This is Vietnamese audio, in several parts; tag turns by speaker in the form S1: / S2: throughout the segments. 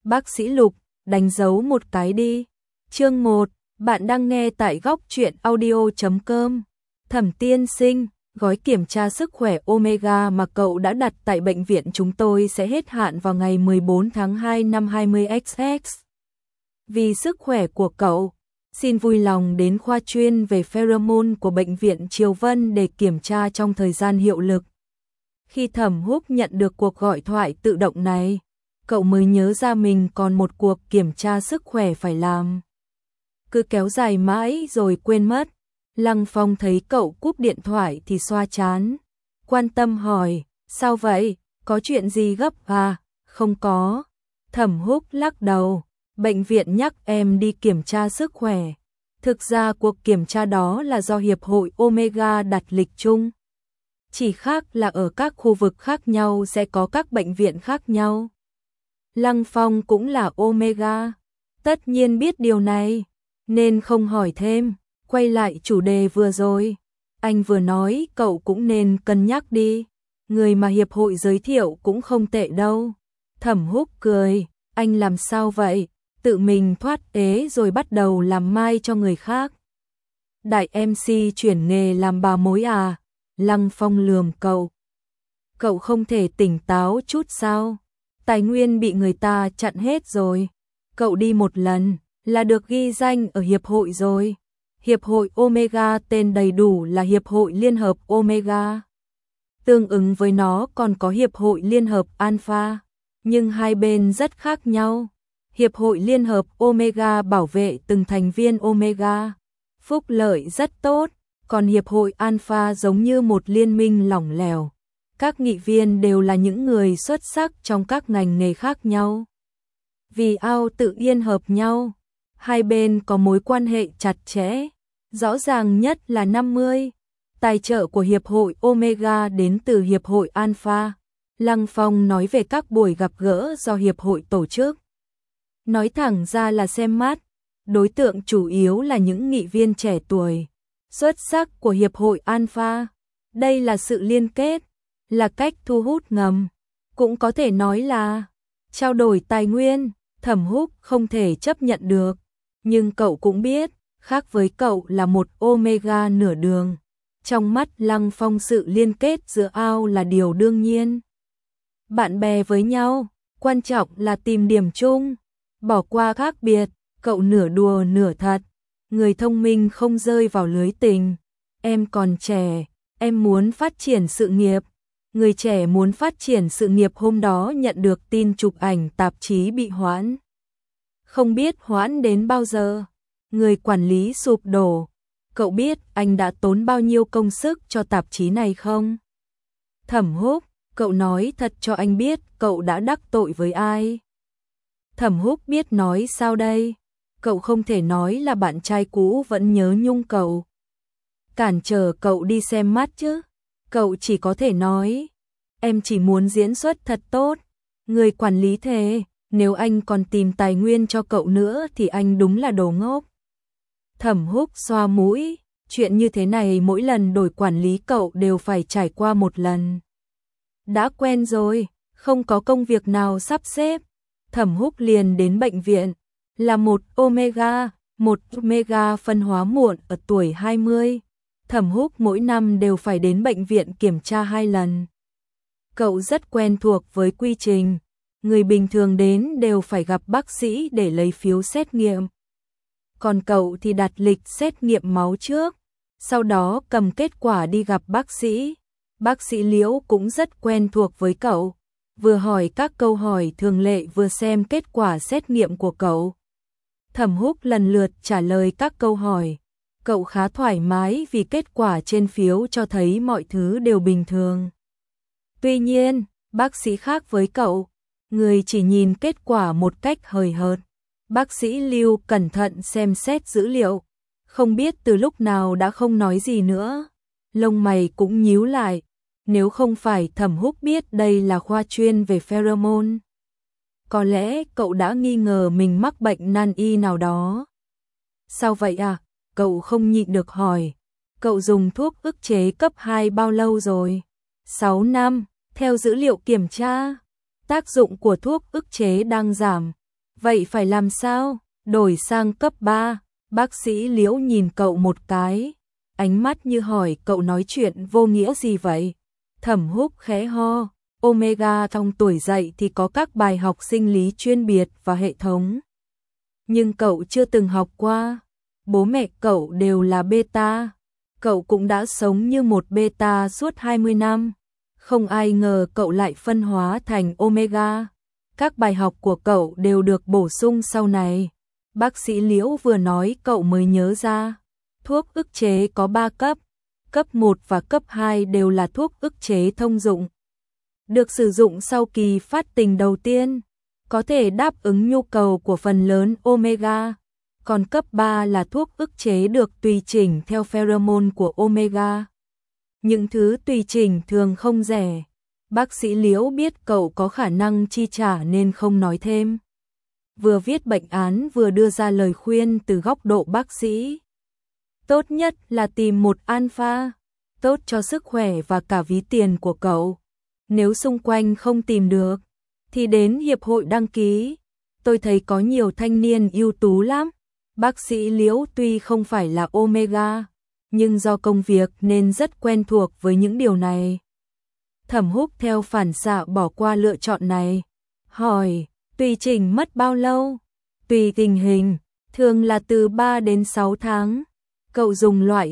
S1: Bác sĩ Lục, đánh dấu một cái đi. Chương 1, bạn đang nghe tại góc truyện audio.com. Thẩm tiên sinh, gói kiểm tra sức khỏe Omega mà cậu đã đặt tại bệnh viện chúng tôi sẽ hết hạn vào ngày 14 tháng 2 năm 20XX. Vì sức khỏe của cậu, xin vui lòng đến khoa chuyên về pheromone của bệnh viện Triều Vân để kiểm tra trong thời gian hiệu lực. Khi Thẩm Húc nhận được cuộc gọi thoại tự động này, cậu mới nhớ ra mình còn một cuộc kiểm tra sức khỏe phải làm. Cứ kéo dài mãi rồi quên mất. Lăng Phong thấy cậu cúp điện thoại thì xoa trán, quan tâm hỏi, sao vậy, có chuyện gì gấp à? Không có. Thẩm Húc lắc đầu, bệnh viện nhắc em đi kiểm tra sức khỏe. Thực ra cuộc kiểm tra đó là do Hiệp hội Omega đặt lịch chung. Chỉ khác là ở các khu vực khác nhau sẽ có các bệnh viện khác nhau. Lăng Phong cũng là Omega, tất nhiên biết điều này, nên không hỏi thêm. Quay lại chủ đề vừa rồi, anh vừa nói cậu cũng nên cân nhắc đi, người mà hiệp hội giới thiệu cũng không tệ đâu. Thẩm Húc cười, anh làm sao vậy, tự mình thoát ế rồi bắt đầu làm mai cho người khác. Đại MC chuyển nghề làm bà mối à? Lăng Phong lườm cậu. Cậu không thể tỉnh táo chút sao? Tài nguyên bị người ta chặn hết rồi. Cậu đi một lần là được ghi danh ở hiệp hội rồi. Hiệp hội Omega tên đầy đủ là Hiệp hội Liên hợp Omega. Tương ứng với nó còn có Hiệp hội Liên hợp Alpha, nhưng hai bên rất khác nhau. Hiệp hội Liên hợp Omega bảo vệ từng thành viên Omega, phúc lợi rất tốt, còn Hiệp hội Alpha giống như một liên minh lỏng lẻo. Các nghị viên đều là những người xuất sắc trong các ngành nghề khác nhau. Vì ao tự yên hợp nhau, hai bên có mối quan hệ chặt chẽ. Rõ ràng nhất là 50. Tài trợ của Hiệp hội Omega đến từ Hiệp hội Alpha. Lăng Phong nói về các buổi gặp gỡ do Hiệp hội tổ chức. Nói thẳng ra là xem mắt, đối tượng chủ yếu là những nghị viên trẻ tuổi, xuất sắc của Hiệp hội Alpha. Đây là sự liên kết, là cách thu hút ngầm, cũng có thể nói là trao đổi tài nguyên. Thẩm Húc không thể chấp nhận được, nhưng cậu cũng biết, khác với cậu là một Omega nửa đường. Trong mắt Lăng Phong sự liên kết giữa ao là điều đương nhiên. Bạn bè với nhau, quan trọng là tìm điểm chung, bỏ qua khác biệt, cậu nửa đùa nửa thật. Người thông minh không rơi vào lưới tình. Em còn trẻ, em muốn phát triển sự nghiệp. Người trẻ muốn phát triển sự nghiệp hôm đó nhận được tin chụp ảnh tạp chí bị hoãn. Không biết hoãn đến bao giờ. Người quản lý sụp đổ. Cậu biết anh đã tốn bao nhiêu công sức cho tạp chí này không? Thẩm Húc, cậu nói thật cho anh biết cậu đã đắc tội với ai? Thẩm Húc biết nói sao đây? Cậu không thể nói là bạn trai cũ vẫn nhớ nhung cậu, cản trở cậu đi xem mắt chứ. Cậu chỉ có thể nói, em chỉ muốn diễn xuất thật tốt. Người quản lý thề, nếu anh còn tìm tài nguyên cho cậu nữa thì anh đúng là đồ ngốc. Thẩm Húc xoa mũi, chuyện như thế này mỗi lần đổi quản lý cậu đều phải trải qua một lần. Đã quen rồi, không có công việc nào sắp xếp. Thẩm Húc liền đến bệnh viện, là một Omega phân hóa muộn ở tuổi 20. Thẩm Húc mỗi năm đều phải đến bệnh viện kiểm tra 2 lần. Cậu rất quen thuộc với quy trình, người bình thường đến đều phải gặp bác sĩ để lấy phiếu xét nghiệm. Còn cậu thì đặt lịch xét nghiệm máu trước, sau đó cầm kết quả đi gặp bác sĩ. Bác sĩ Liễu cũng rất quen thuộc với cậu, vừa hỏi các câu hỏi thường lệ vừa xem kết quả xét nghiệm của cậu. Thẩm Húc lần lượt trả lời các câu hỏi. Cậu khá thoải mái vì kết quả trên phiếu cho thấy mọi thứ đều bình thường. Tuy nhiên, bác sĩ khác với cậu, người chỉ nhìn kết quả một cách hời hợt. Bác sĩ Lưu cẩn thận xem xét dữ liệu, không biết từ lúc nào đã không nói gì nữa. Lông mày cũng nhíu lại, nếu không phải Thẩm Húc biết đây là khoa chuyên về pheromone, có lẽ cậu đã nghi ngờ mình mắc bệnh nan y nào đó. Sao vậy à? Cậu không nhịn được hỏi. Cậu dùng thuốc ức chế cấp 2 bao lâu rồi? 6 năm, theo dữ liệu kiểm tra. Tác dụng của thuốc ức chế đang giảm, Vậy phải làm sao? Đổi sang cấp 3. Bác sĩ Liễu nhìn cậu một cái, ánh mắt như hỏi cậu nói chuyện vô nghĩa gì vậy? Thẩm Húc khẽ ho, Omega trong tuổi dậy thì có các bài học sinh lý chuyên biệt và hệ thống. Nhưng cậu chưa từng học qua. Bố mẹ cậu đều là beta. Cậu cũng đã sống như một beta suốt 20 năm. Không ai ngờ cậu lại phân hóa thành omega. Các bài học của cậu đều được bổ sung sau này. Bác sĩ Liễu vừa nói cậu mới nhớ ra. Thuốc ức chế có 3 cấp. Cấp 1 và cấp 2 đều là thuốc ức chế thông dụng. Được sử dụng sau kỳ phát tình đầu tiên. Có thể đáp ứng nhu cầu của phần lớn omega. Còn cấp 3 là thuốc ức chế được tùy chỉnh theo pheromone của omega. Những thứ tùy chỉnh thường không rẻ. Bác sĩ Liễu biết cậu có khả năng chi trả nên không nói thêm. Vừa viết bệnh án vừa đưa ra lời khuyên từ góc độ bác sĩ. Tốt nhất là tìm một alpha, tốt cho sức khỏe và cả ví tiền của cậu. Nếu xung quanh không tìm được, thì đến hiệp hội đăng ký. Tôi thấy có nhiều thanh niên ưu tú lắm. Bác sĩ Liễu tuy không phải là omega, nhưng do công việc nên rất quen thuộc với những điều này. Thẩm Húc theo phản xạ bỏ qua lựa chọn này. Hỏi, tùy chỉnh mất bao lâu? Tùy tình hình, thường là từ 3 đến 6 tháng. Cậu dùng loại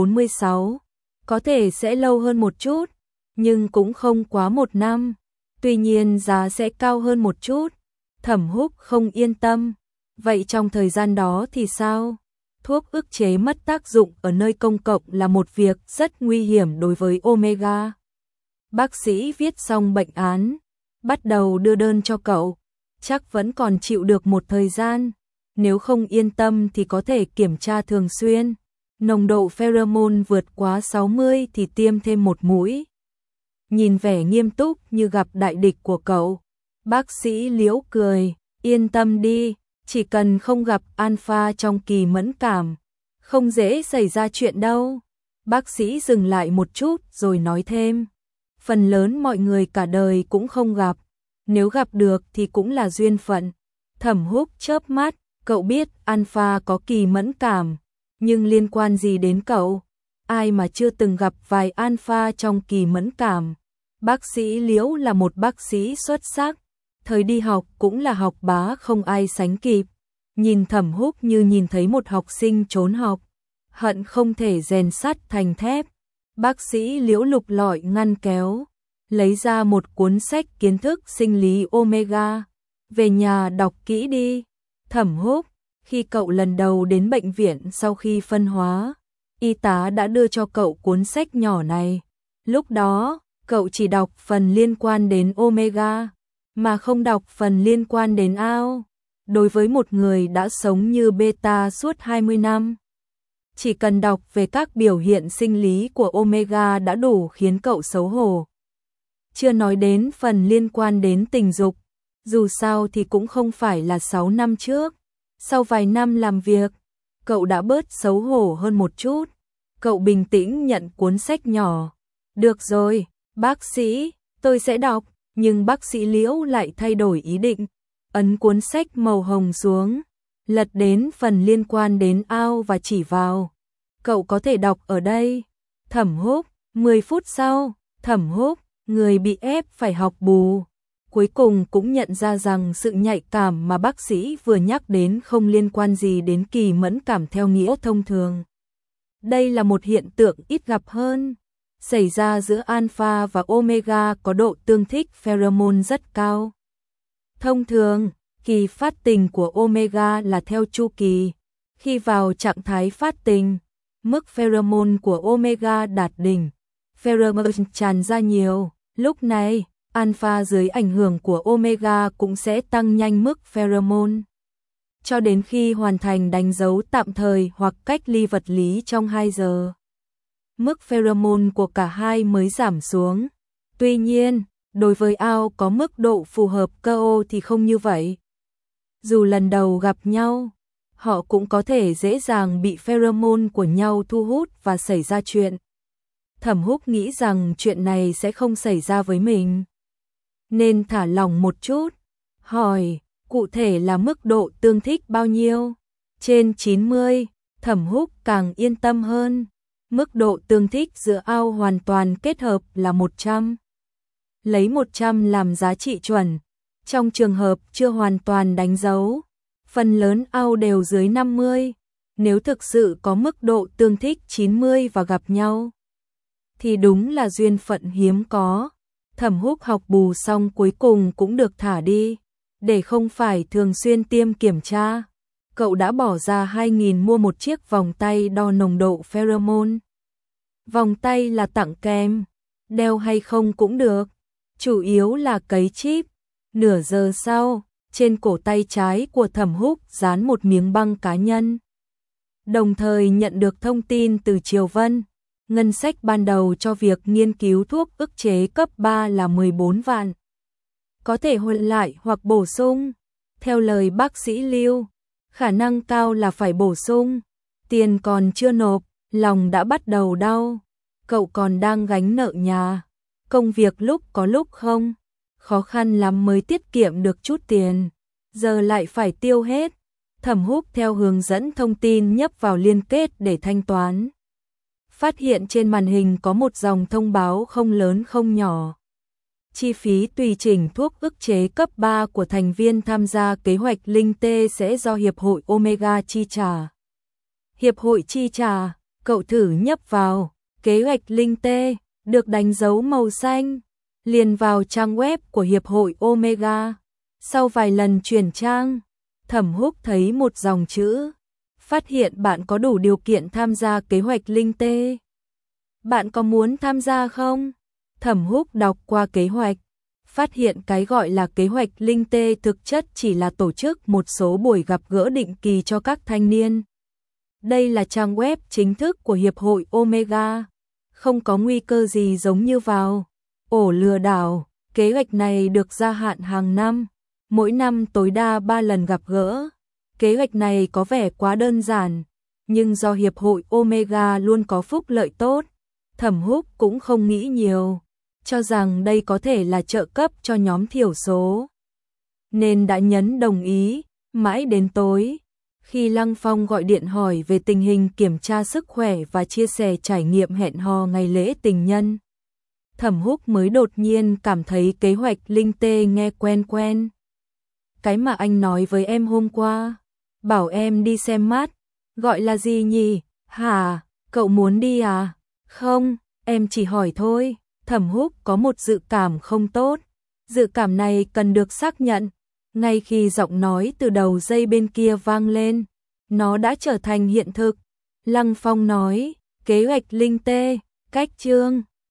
S1: 246, có thể sẽ lâu hơn một chút, nhưng cũng không quá 1 năm. Tuy nhiên giá sẽ cao hơn một chút. Thẩm Húc không yên tâm. Vậy trong thời gian đó thì sao? Thuốc ức chế mất tác dụng ở nơi công cộng là một việc rất nguy hiểm đối với omega. Bác sĩ viết xong bệnh án, bắt đầu đưa đơn cho cậu. Chắc vẫn còn chịu được một thời gian. Nếu không yên tâm thì có thể kiểm tra thường xuyên. Nồng độ pheromone vượt quá 60 thì tiêm thêm một mũi. Nhìn vẻ nghiêm túc như gặp đại địch của cậu, bác sĩ Liễu cười, yên tâm đi, chỉ cần không gặp alpha trong kỳ mẫn cảm, không dễ xảy ra chuyện đâu. Bác sĩ dừng lại một chút rồi nói thêm, phần lớn mọi người cả đời cũng không gặp, nếu gặp được thì cũng là duyên phận. Thẩm Húc chớp mắt, cậu biết alpha có kỳ mẫn cảm, nhưng liên quan gì đến cậu? Ai mà chưa từng gặp vài alpha trong kỳ mẫn cảm? Bác sĩ Liễu là một bác sĩ xuất sắc, thời đi học cũng là học bá không ai sánh kịp. Nhìn Thẩm Húc như nhìn thấy một học sinh trốn học, hận không thể rèn sắt thành thép. Bác sĩ Liễu lục lọi ngăn kéo, lấy ra một cuốn sách kiến thức sinh lý omega. Về nhà đọc kỹ đi. Thẩm Húc, khi cậu lần đầu đến bệnh viện sau khi phân hóa, y tá đã đưa cho cậu cuốn sách nhỏ này. Lúc đó, cậu chỉ đọc phần liên quan đến omega, mà không đọc phần liên quan đến ao. Đối với một người đã sống như beta suốt 20 năm, chỉ cần đọc về các biểu hiện sinh lý của omega đã đủ khiến cậu xấu hổ. Chưa nói đến phần liên quan đến tình dục, dù sao thì cũng không phải là 6 năm trước. Sau vài năm làm việc, cậu đã bớt xấu hổ hơn một chút. Cậu bình tĩnh nhận cuốn sách nhỏ. Được rồi, bác sĩ, tôi sẽ đọc. Nhưng bác sĩ Liễu lại thay đổi ý định. Ấn cuốn sách màu hồng xuống, lật đến phần liên quan đến ao và chỉ vào. Cậu có thể đọc ở đây. Thẩm Húc, 10 phút sau, Thẩm Húc, người bị ép phải học bù, cuối cùng cũng nhận ra rằng sự nhạy cảm mà bác sĩ vừa nhắc đến không liên quan gì đến kỳ mẫn cảm theo nghĩa thông thường. Đây là một hiện tượng ít gặp hơn, xảy ra giữa alpha và omega có độ tương thích pheromone rất cao. Thông thường, kỳ phát tình của omega là theo chu kỳ. Khi vào trạng thái phát tình, mức pheromone của omega đạt đỉnh, pheromone tràn ra nhiều. Lúc này, alpha dưới ảnh hưởng của omega cũng sẽ tăng nhanh mức pheromone, cho đến khi hoàn thành đánh dấu tạm thời hoặc cách ly vật lý trong 2 giờ. Mức pheromone của cả hai mới giảm xuống. Tuy nhiên, đối với ao có mức độ phù hợp cơ ô thì không như vậy. Dù lần đầu gặp nhau, họ cũng có thể dễ dàng bị pheromone của nhau thu hút và xảy ra chuyện. Thẩm Húc nghĩ rằng chuyện này sẽ không xảy ra với mình, nên thả lỏng một chút. Hỏi, Cụ thể là mức độ tương thích bao nhiêu? Trên 90, Thẩm Húc càng yên tâm hơn. Mức độ tương thích giữa ao hoàn toàn kết hợp là 100. Lấy 100 làm giá trị chuẩn. Trong trường hợp chưa hoàn toàn đánh dấu, phần lớn ao đều dưới 50. Nếu thực sự có mức độ tương thích 90 và gặp nhau, thì đúng là duyên phận hiếm có. Thẩm Húc học bù xong cuối cùng cũng được thả đi. Để không phải thường xuyên tiêm kiểm tra, cậu đã bỏ ra 2.000 mua một chiếc vòng tay đo nồng độ pheromone. Vòng tay là tặng kèm, đeo hay không cũng được, chủ yếu là cấy chip. Nửa giờ sau, trên cổ tay trái của Thẩm Húc dán một miếng băng cá nhân. Đồng thời nhận được thông tin từ Triều Vân, ngân sách ban đầu cho việc nghiên cứu thuốc ức chế cấp 3 là 14 vạn. Có thể hoàn lại hoặc bổ sung. Theo lời bác sĩ Lưu, khả năng cao là phải bổ sung. Tiền còn chưa nộp, lòng đã bắt đầu đau. Cậu còn đang gánh nợ nhà. Công việc lúc có lúc không. Khó khăn lắm mới tiết kiệm được chút tiền. Giờ lại phải tiêu hết. Thẩm Húc theo hướng dẫn thông tin nhấp vào liên kết để thanh toán. Phát hiện trên màn hình có một dòng thông báo không lớn không nhỏ. Chi phí tùy chỉnh thuốc ức chế cấp 3 của thành viên tham gia kế hoạch Linh Tê sẽ do Hiệp hội Omega chi trả. Hiệp hội chi trả, cậu thử nhấp vào, kế hoạch Linh Tê, được đánh dấu màu xanh, liền vào trang web của Hiệp hội Omega. Sau vài lần chuyển trang, Thẩm Húc thấy một dòng chữ, phát hiện bạn có đủ điều kiện tham gia kế hoạch Linh Tê. Bạn có muốn tham gia không? Thẩm Húc đọc qua kế hoạch, phát hiện cái gọi là kế hoạch Linh Tê thực chất chỉ là tổ chức một số buổi gặp gỡ định kỳ cho các thanh niên. Đây là trang web chính thức của Hiệp hội Omega, không có nguy cơ gì giống như vào ổ lừa đảo. Kế hoạch này được gia hạn hàng năm, mỗi năm tối đa 3 lần gặp gỡ. Kế hoạch này có vẻ quá đơn giản, nhưng do Hiệp hội Omega luôn có phúc lợi tốt, Thẩm Húc cũng không nghĩ nhiều, cho rằng đây có thể là trợ cấp cho nhóm thiểu số, nên đã nhấn đồng ý. Mãi đến tối, khi Lăng Phong gọi điện hỏi về tình hình kiểm tra sức khỏe và chia sẻ trải nghiệm hẹn hò ngày lễ tình nhân, Thẩm Húc mới đột nhiên cảm thấy kế hoạch Linh Tê nghe quen quen. Cái mà anh nói với em hôm qua, bảo em đi xem mắt, gọi là gì nhỉ? Hả, cậu muốn đi à? Không, em chỉ hỏi thôi. Thẩm Húc có một dự cảm không tốt. Dự cảm này cần được xác nhận. Ngay khi giọng nói từ đầu dây bên kia vang lên, nó đã trở thành hiện thực. Lăng Phong nói, kế hoạch Linh Tê, cách chương